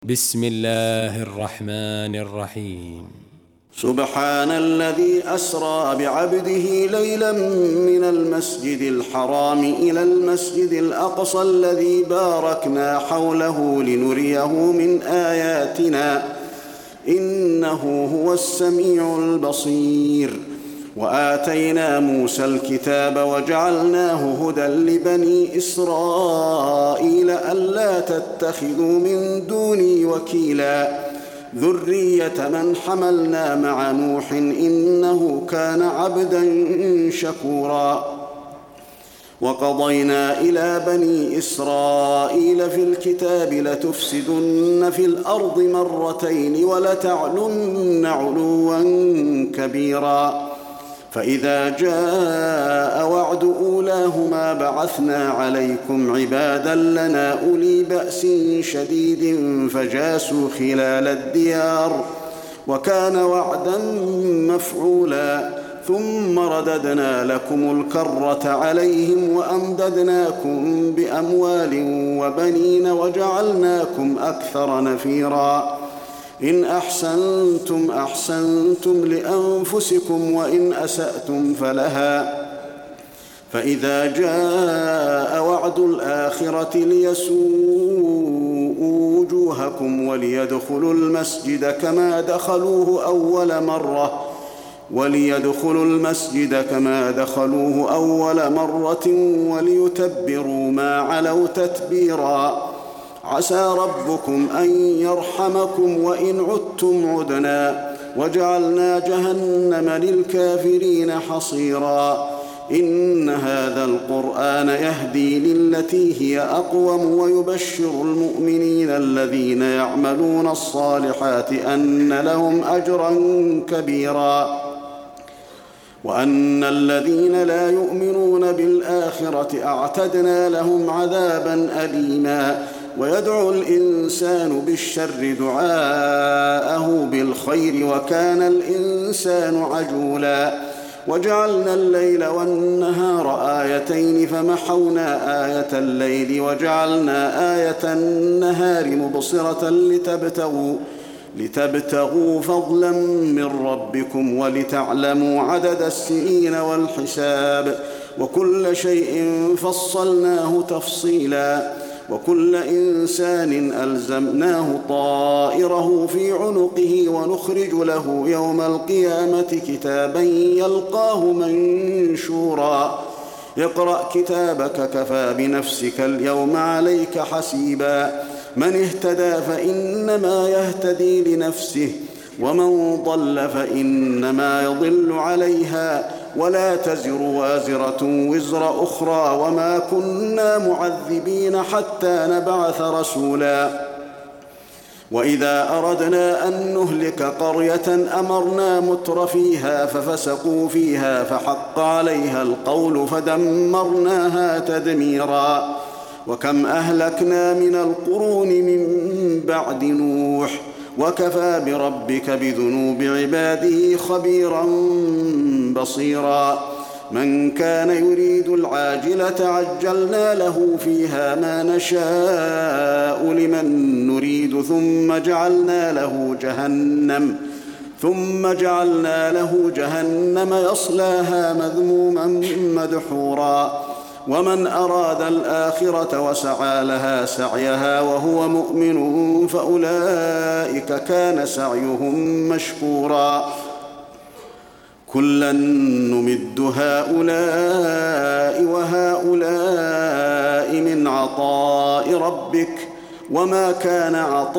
بسم الله الرحمن الرحيم. سبحان الذي أسرى بعبده ليلا من المسجد الحرام إلى المسجد الأقصى الذي باركنا حوله لنريه من آياتنا إنه هو السميع البصير. وآتينا موسى الكتاب وجعلناه هدى لبني إسرائيل ألا تتخذوا من دوني وكيلا ذرية من حملنا مع نوح إنه كان عبدا شكورا. وقضينا إلى بني إسرائيل في الكتاب لتفسدن في الأرض مرتين ولتعلن علوا كبيرا. فإذا جاء وعد أولاهما بعثنا عليكم عبادا لنا أولي بأس شديد فجاسوا خلال الديار وكان وعدا مفعولا. ثم رددنا لكم الكرة عليهم وأمددناكم بأموال وبنين وجعلناكم أكثر نفيرا. إن أحسنتم أحسنتم لأنفسكم وإن أسأتم فلها. فإذا جاء وعد الآخرة ليسوءوا وجوهكم وليدخلوا المسجد كما دخلوه أول مرة وليتبروا ما علوا تتبيرا. عسى ربكم أن يرحمكم وإن عدتم عدنا وجعلنا جهنم للكافرين حصيرا. إن هذا القرآن يهدي للتي هي أقوم ويبشر المؤمنين الذين يعملون الصالحات أن لهم أجرا كبيرا وأن الذين لا يؤمنون بالآخرة أعتدنا لهم عذابا أليما. ويدعو الإنسان بالشر دعاءه بالخير وكان الإنسان عجولا. وجعلنا الليل والنهار آيتين فمحونا آية الليل وجعلنا آية النهار مبصرة لتبتغوا فضلا من ربكم ولتعلموا عدد السنين والحساب وكل شيء فصلناه تفصيلا. وكل إنسان ألزمناه طائره في عنقه ونخرج له يوم القيامة كتابا يلقاه منشورا. اقرأ كتابك كفى بنفسك اليوم عليك حسيبا. من اهتدى فإنما يهتدي لنفسه ومن ضل فإنما يضل عليها ولا تزر وازرة وزر أخرى وما كنا معذبين حتى نبعث رسولا. وإذا أردنا أن نهلك قرية أمرنا متر فيها ففسقوا فيها فحق عليها القول فدمرناها تدميرا. وكم أهلكنا من القرون من بعد نوح وكفى بربك بذنوب عباده خبيرا بصيرا. من كان يريد العاجلة عجلنا له فيها ما نشاء لمن نريد ثم جعلنا له جهنم يصلاها مذموما مدحورا. ومن أراد الآخرة وسعى لها سعيها وهو مؤمن فأولئك كان سعيهم مشكورا. كلا نمد هؤلاء وهؤلاء من عطاء ربك وما كان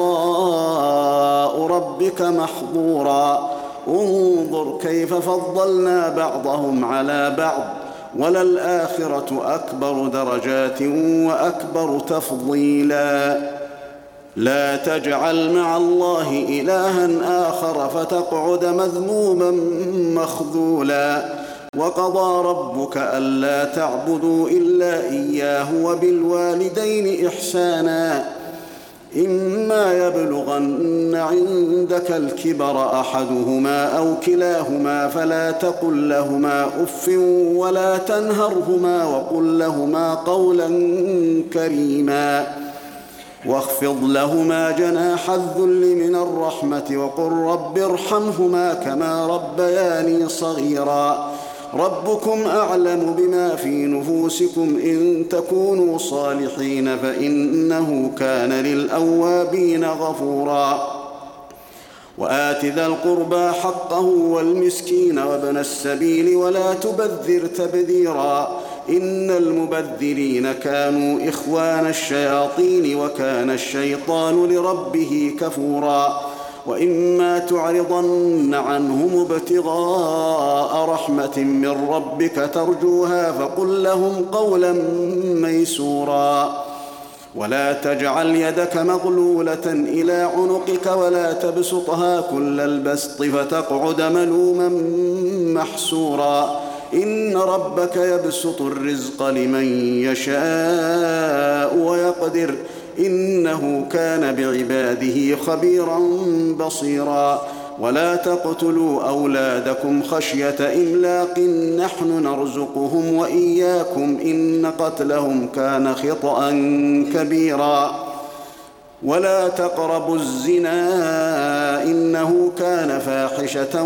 عطاء ربك محظورا. انظر كيف فضلنا بعضهم على بعض وللآخرة أكبر درجات وأكبر تفضيلا. لا تجعل مع الله إلها آخر فتقعد مذموما مخذولا. وقضى ربك ألا تعبدوا إلا إياه وبالوالدين إحسانا. إما يبلغن عندك الكبر أحدهما أو كلاهما فلا تقل لهما أف ولا تنهرهما وقل لهما قولا كريما. واخفض لهما جناح الذل من الرحمة وقل رب ارحمهما كما ربياني صغيرا ربكم أعلم بما في نفوسكم إن تكونوا صالحين فإنه كان للأوابين غفورا وآت ذا القربى حقه والمسكين وابن السبيل ولا تبذر تبذيرا إن المبذرين كانوا إخوان الشياطين وكان الشيطان لربه كفورا وإما تعرضن عنهم ابتغاء رحمة من ربك ترجوها فقل لهم قولا ميسورا ولا تجعل يدك مغلولة إلى عنقك ولا تبسطها كل البسط فتقعد ملوما محسورا إن ربك يبسط الرزق لمن يشاء ويقدر إنه كان بعباده خبيرا بصيرا ولا تقتلوا أولادكم خشية إملاق نحن نرزقهم وإياكم إن قتلهم كان خطأ كبيرا ولا تقربوا الزنا إنه كان فاحشة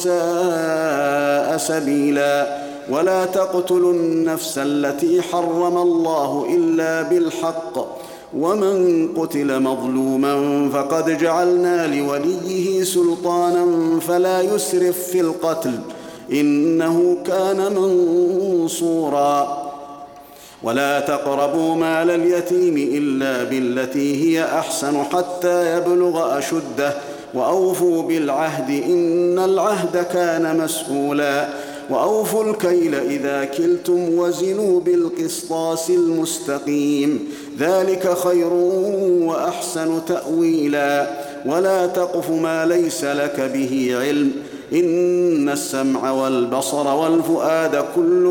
وساء سبيلا ولا تقتلوا النفس التي حرم الله إلا بالحق ومن قتل مظلوما فقد جعلنا لوليه سلطانا فلا يسرف في القتل إنه كان منصورا ولا تقربوا مال اليتيم إلا بالتي هي أحسن حتى يبلغ أشده وأوفوا بالعهد إن العهد كان مسؤولا وأوفوا الكيل إذا كلتم وزنوا بالقسطاس المستقيم ذلك خير وأحسن تأويلا ولا تقف ما ليس لك به علم إن السمع والبصر والفؤاد كل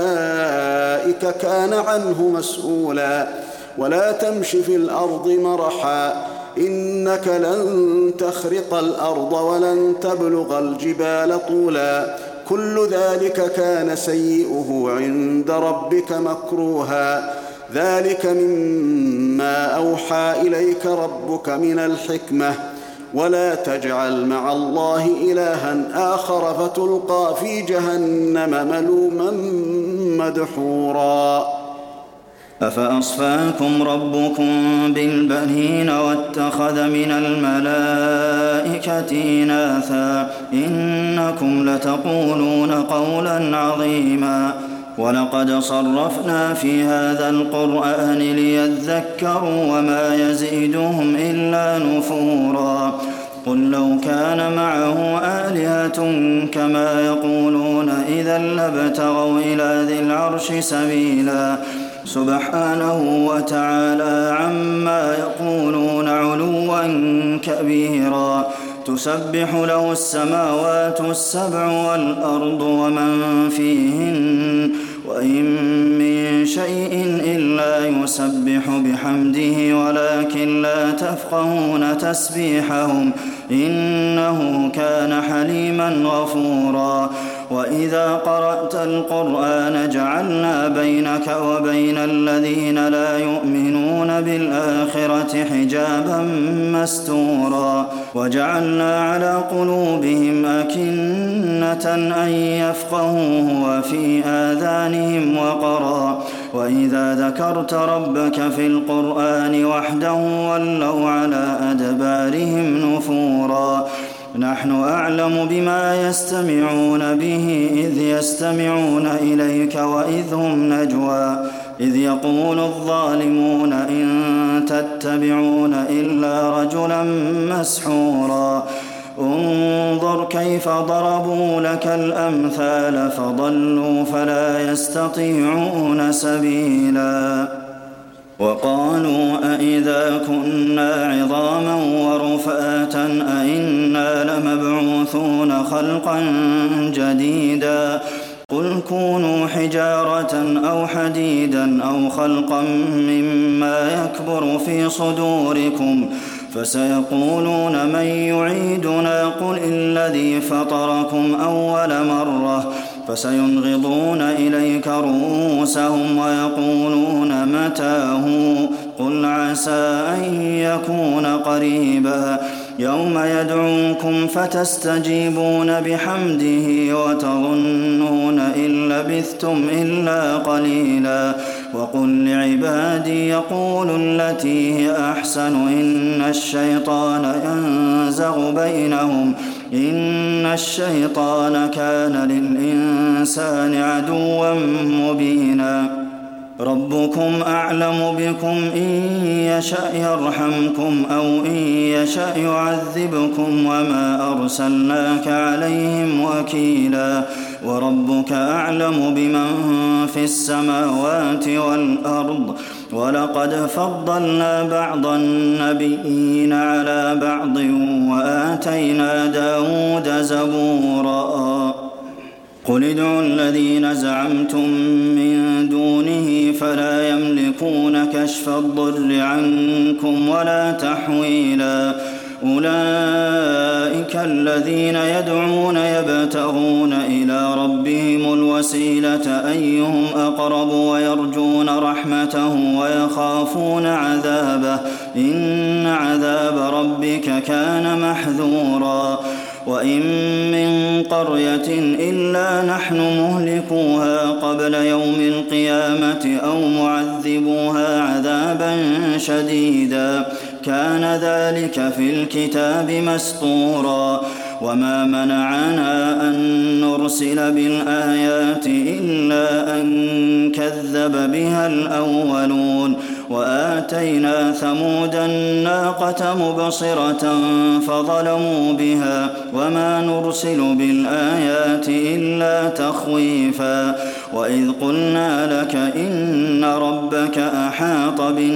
أولئك كان عنه مسؤولا ولا تمش في الأرض مرحا إنك لن تخرق الأرض ولن تبلغ الجبال طولا كل ذلك كان سيئه عند ربك مكروها ذلك مما أوحى إليك ربك من الحكمة ولا تجعل مع الله إلها آخر فتلقى في جهنم ملوما مدحورا أفأصفاكم ربكم بالبنين واتخذ من الملائكة إناثا إنكم لتقولون قولا عظيما ولقد صرفنا في هذا القرآن ليذكروا وما يزيدهم إلا نفورا قل لو كان معه آلهة كما يقولون إذا لابتغوا إلى ذي العرش سبيلا سبحانه وتعالى عما يقولون علوا كبيرا تسبح له السماوات السبع والأرض ومن فيهن وإن من شيء إلا يسبح بحمده ولكن لا تفقهون تسبيحهم إنه كان حليما غفورا وإذا قرأت القرآن جعلنا بينك وبين الذين لا يؤمنون بالآخرة حجابا مستورا وجعلنا على قلوبهم أكنة أن يفقهوه وفي آذانهم وقرا وإذا ذكرت ربك في القرآن وحده ولوا على أدبارهم نفورا نحن أعلم بما يستمعون به إذ يستمعون إليك وإذ هم نجوى إذ يقول الظالمون إن تتبعون إلا رجلا مسحورا انظر كيف ضربوا لك الأمثال فضلوا فلا يستطيعون سبيلا وقالوا أئذا كنا عظاما ورفاتا أئنا لمبعوثون خلقا جديدا قل كونوا حجارة أو حديدا أو خلقا مما يكبر في صدوركم فسيقولون من يعيدنا قل الذي فطركم أول مرة فسينغضون إليك رؤوسهم ويقولون متى هو قل عسى أن يكون قريبا يوم يدعوكم فتستجيبون بحمده وتظنون إن لبثتم إلا قليلا وقل لعبادي يقولوا التي هي أحسن إن الشيطان ينزغ بينهم إن الشيطان كان للإنسان عدوا مبينا ربكم أعلم بكم إن يشأ يرحمكم أو إن يشأ يعذبكم وما أرسلناك عليهم وكيلا وربك أعلم بمن في السماوات والأرض ولقد فضلنا بعض النبيين على بعض وآتينا داود زبورا قل ادعوا الذين زعمتم من دونه فلا يملكون كشف الضر عنكم ولا تحويلا أولئك الذين يدعون يبتغون إلى ربهم الوسيلة أيهم أقرب ويرجون رحمته ويخافون عذابه إن عذاب ربك كان محذورا وإن من قرية إلا نحن مهلكوها قبل يوم القيامة أو معذبوها عذابا شديدا كان ذلك في الكتاب مسطورا وما منعنا أن نرسل بالآيات إلا أن كذب بها الأولون وآتينا ثمود الناقة مبصرة فظلموا بها وما نرسل بالآيات إلا تخويفا وإذ قلنا لك إن ربك أحاط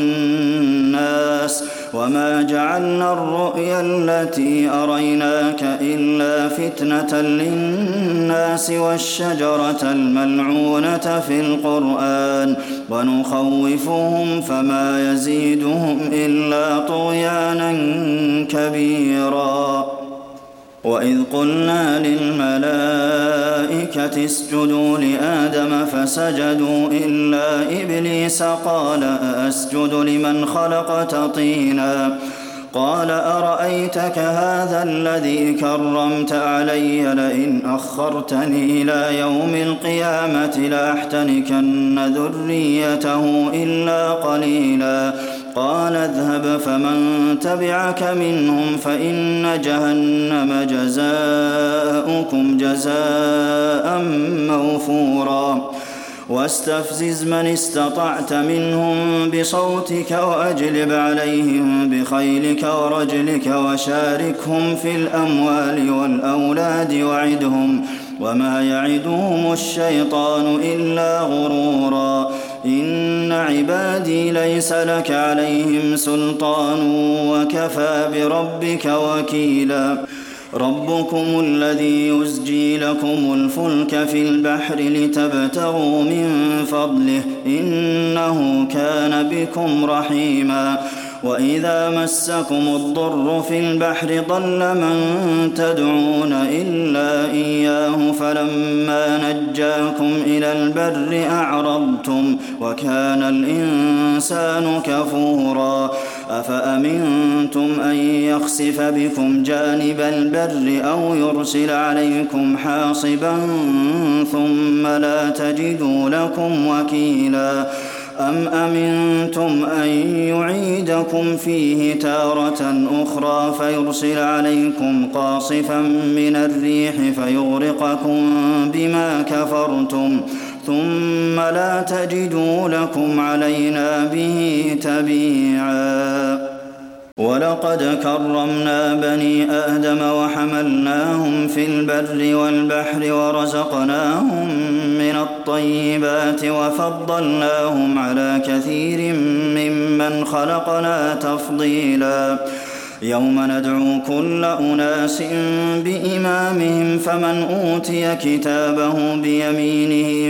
بالناس وما جعلنا الرؤيا التي أريناك إلا فتنة للناس والشجرة الملعونة في القرآن ونخوفهم فما يزيدهم إلا طغيانا كبيرا وإذ قلنا للملائكة اسجدوا لآدم فسجدوا إلا إبليس قال أأسجد لمن خلقت طينا قال أرأيتك هذا الذي كرمت علي لئن أخرتني إلى يوم القيامة لأحتنكن ذريته إلا قليلا قال اذهب فمن تبعك منهم فإن جهنم جزاؤكم جزاء موفورا واستفزز من استطعت منهم بصوتك وأجلب عليهم بخيلك ورجلك وشاركهم في الأموال والأولاد وعدهم وما يعدهم الشيطان إلا غرورا إن عبادي ليس لك عليهم سلطان وكفى بربك وكيلا ربكم الذي يزجي لكم الفلك في البحر لتبتغوا من فضله إنه كان بكم رحيما وإذا مسكم الضر في البحر ضل من تدعون إلا إياه فلما نجاكم إلى البر أعرضتم وكان الإنسان كفورا أفأمنتم أن يخسف بكم جانب البر أو يرسل عليكم حاصبا ثم لا تجدوا لكم وكيلا أم أمنتم أن يعيدكم فيه تارة أخرى فيرسل عليكم قاصفا من الريح فيغرقكم بما كفرتم ثم لا تجدوا لكم علينا به تبيعا ولقد كرمنا بني آدم وحملناهم في البر والبحر ورزقناهم من الطيبات وفضلناهم على كثير ممن خلقنا تفضيلا يوم ندعو كل أناس بإمامهم فمن أوتي كتابه بيمينه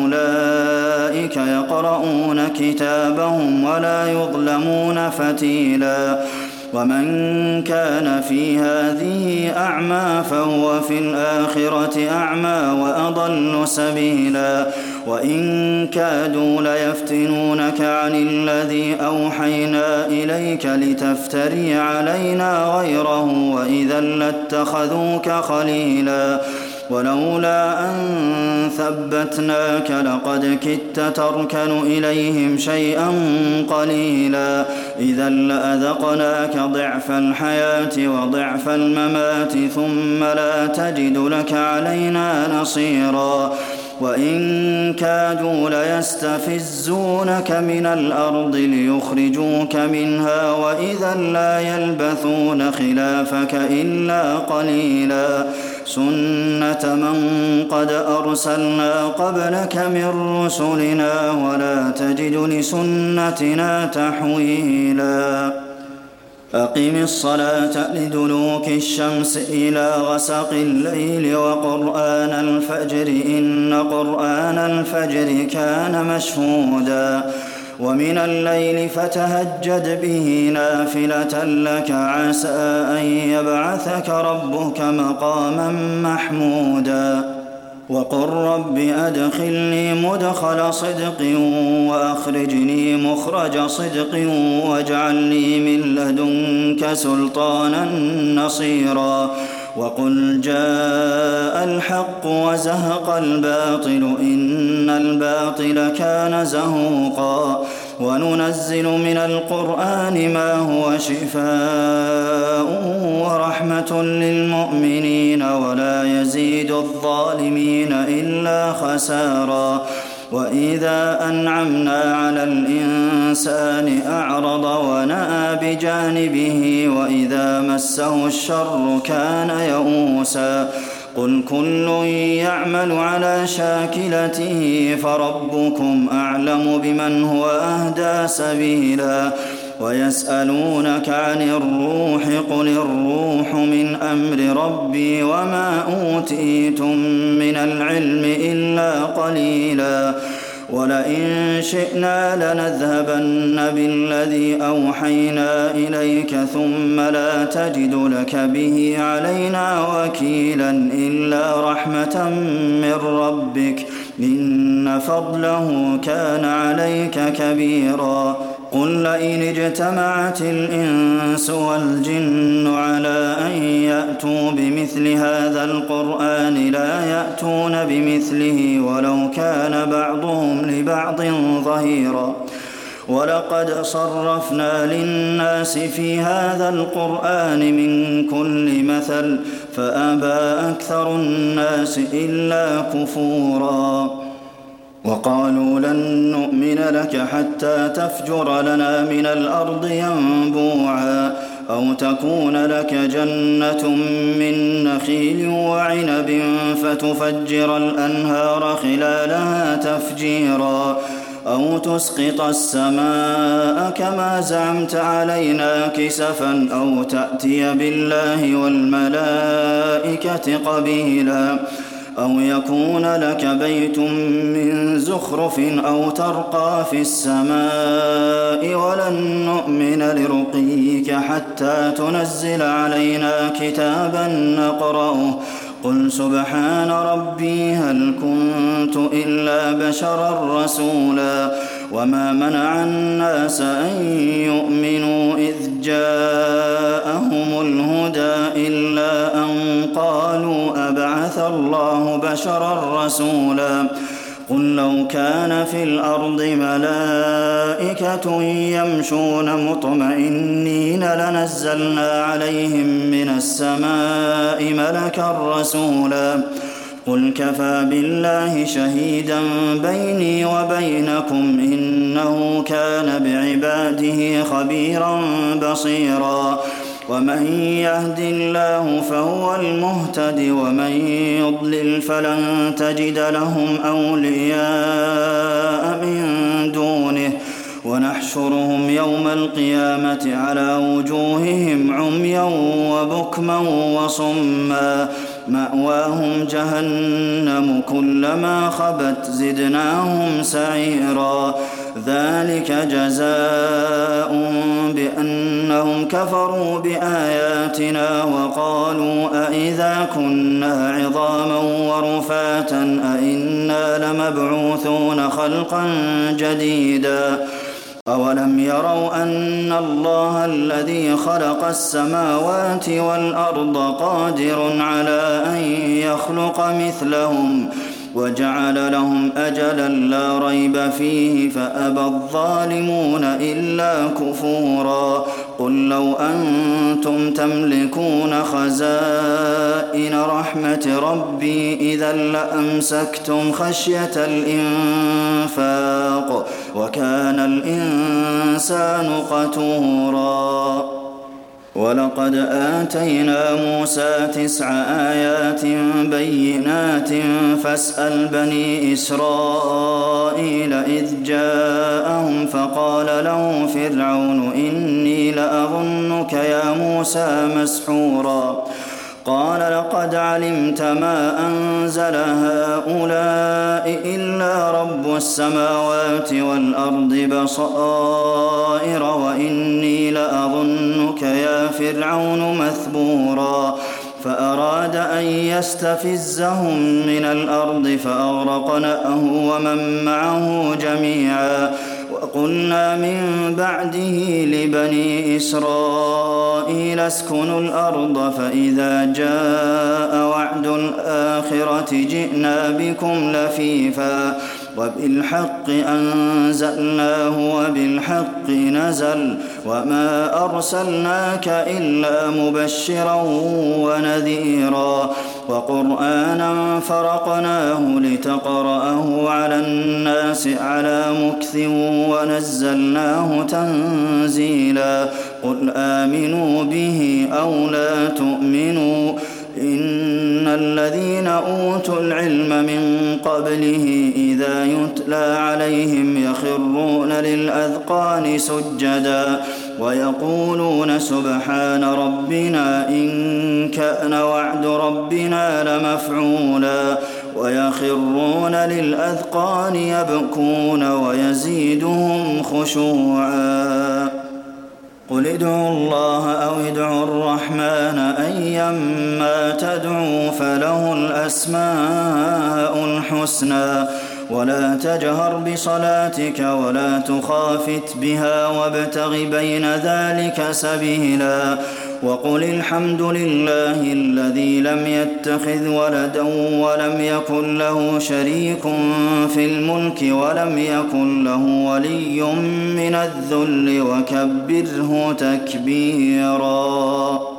فأولئك يقرؤون كتابهم ولا يظلمون فتيلا ومن كان في هذه أعمى فهو في الآخرة أعمى وأضل سبيلا وإن كادوا ليفتنونك عن الذي أوحينا إليك لتفتري علينا غيره وإذا لاتخذوك خليلا ولولا أن ثبتناك لقد كدت تركن إليهم شيئا قليلا إذا لأذقناك ضعف الحياة وضعف الممات ثم لا تجد لك علينا نصيرا وإن كادوا ليستفزونك من الأرض ليخرجوك منها وإذا لا يلبثون خلافك إلا قليلا سنة من قد أرسلنا قبلك من رسلنا ولا تجد لسنتنا تحويلا أقم الصلاة لدلوك الشمس إلى غسق الليل وقرآن الفجر إن قرآن الفجر كان مشهودا ومن الليل فتهجد به نافلة لك عسى أن يبعثك ربك مقاما محمودا وقل رب أدخلني مدخل صدق وأخرجني مخرج صدق واجعل لي من لدنك سلطانا نصيرا وقل جاء الحق وزهق الباطل إن الباطل كان زهوقا وننزل من القرآن ما هو شفاء ورحمة للمؤمنين ولا يزيد الظالمين إلا خسارا وإذا أنعمنا على الإنسان أعرض ونأى بجانبه وإذا مسه الشر كان يئوسا قل كل يعمل على شاكلته فربكم أعلم بمن هو أهدى سبيلا ويسألونك عن الروح قل الروح من أمر ربي وما أوتيتم من العلم إلا قليلا ولئن شئنا لنذهبن بالذي أوحينا إليك ثم لا تجد لك به علينا وكيلا إلا رحمة من ربك إن فضله كان عليك كبيرا قل لئن اجتمعت الإنس والجن على أن يأتوا بمثل هذا القرآن لا يأتون بمثله ولو كان بعضهم لبعض ظهيرا ولقد صرفنا للناس في هذا القرآن من كل مثل فأبى أكثر الناس إلا كفورا وقالوا لن نؤمن لك حتى تفجر لنا من الأرض ينبوعا أو تكون لك جنة من نخيل وعنب فتفجر الأنهار خلالها تفجيرا أو تسقط السماء كما زعمت علينا كسفا أو تأتي بالله والملائكة قبيلا أو يكون لك بيت من زخرف أو ترقى في السماء ولن نؤمن لرقيك حتى تنزل علينا كتابا نقرأه قل سبحان ربي هل كنت إلا بشرا رسولا وما منع الناس أن يؤمنوا إذ جاءهم الهدى إلا أن قالوا أبعث الله بشرا رسولا قل لو كان في الأرض ملائكة يمشون مطمئنين لنزلنا عليهم من السماء ملكا رسولا قل كفى بالله شهيدا بيني وبينكم إنه كان بعباده خبيرا بصيرا ومن يهد الله فهو المهتد ومن يضلل فلن تجد لهم أولياء من دونه ونحشرهم يوم القيامة على وجوههم عميا وبكما وصما مأواهم جهنم كلما خبت زدناهم سعيرا ذلك جزاء بأنهم كفروا بآياتنا وقالوا أئذا كنا عظاما ورفاتا أئنا لمبعوثون خلقا جديدا أولم يروا أن الله الذي خلق السماوات والأرض قادر على أن يخلق مثلهم وجعل لهم أجلا لا ريب فيه فأبى الظالمون إلا كفورا قل لو أنتم تملكون خزائن رحمة ربي إذا لأمسكتم خشية الإنفاق وكان الإنسان قتورا ولقد آتينا موسى 9 آيات بينات فاسأل بني إسرائيل إذ جاءهم فقال له فرعون إني لأظنك يا موسى مسحورا قال لقد علمت ما أنزل هؤلاء إلا رب السماوات والأرض بصائر وإني لأظنك يا فرعون مثبورا فأراد أن يستفزهم من الأرض فأغرقناه ومن معه جميعا وقلنا من بعده لبني إسرائيل اسكنوا الأرض فإذا جاء وعد الآخرة جئنا بكم لفيفا وبالحق أنزلناه وبالحق نزل وما أرسلناك إلا مبشرا ونذيرا وقرآنا فرقناه لتقرأه على الناس على مكث ونزلناه تنزيلا قل آمنوا به أو لا تؤمنوا إن الذين أوتوا العلم من قبله إذا يتلى عليهم يخرون للأذقان سجدا ويقولون سبحان ربنا إن كان وعد ربنا لمفعولا ويخرون للأذقان يبكون ويزيدهم خشوعا قل ادعوا الله أو ادعوا الرحمن أيما تدعوا فله الأسماء الحسنى ولا تجهر بصلاتك ولا تخافت بها وابتغ بين ذلك سبيلا وقل الحمد لله الذي لم يتخذ ولدا ولم يكن له شريك في الملك ولم يكن له ولي من الذل وكبره تكبيرا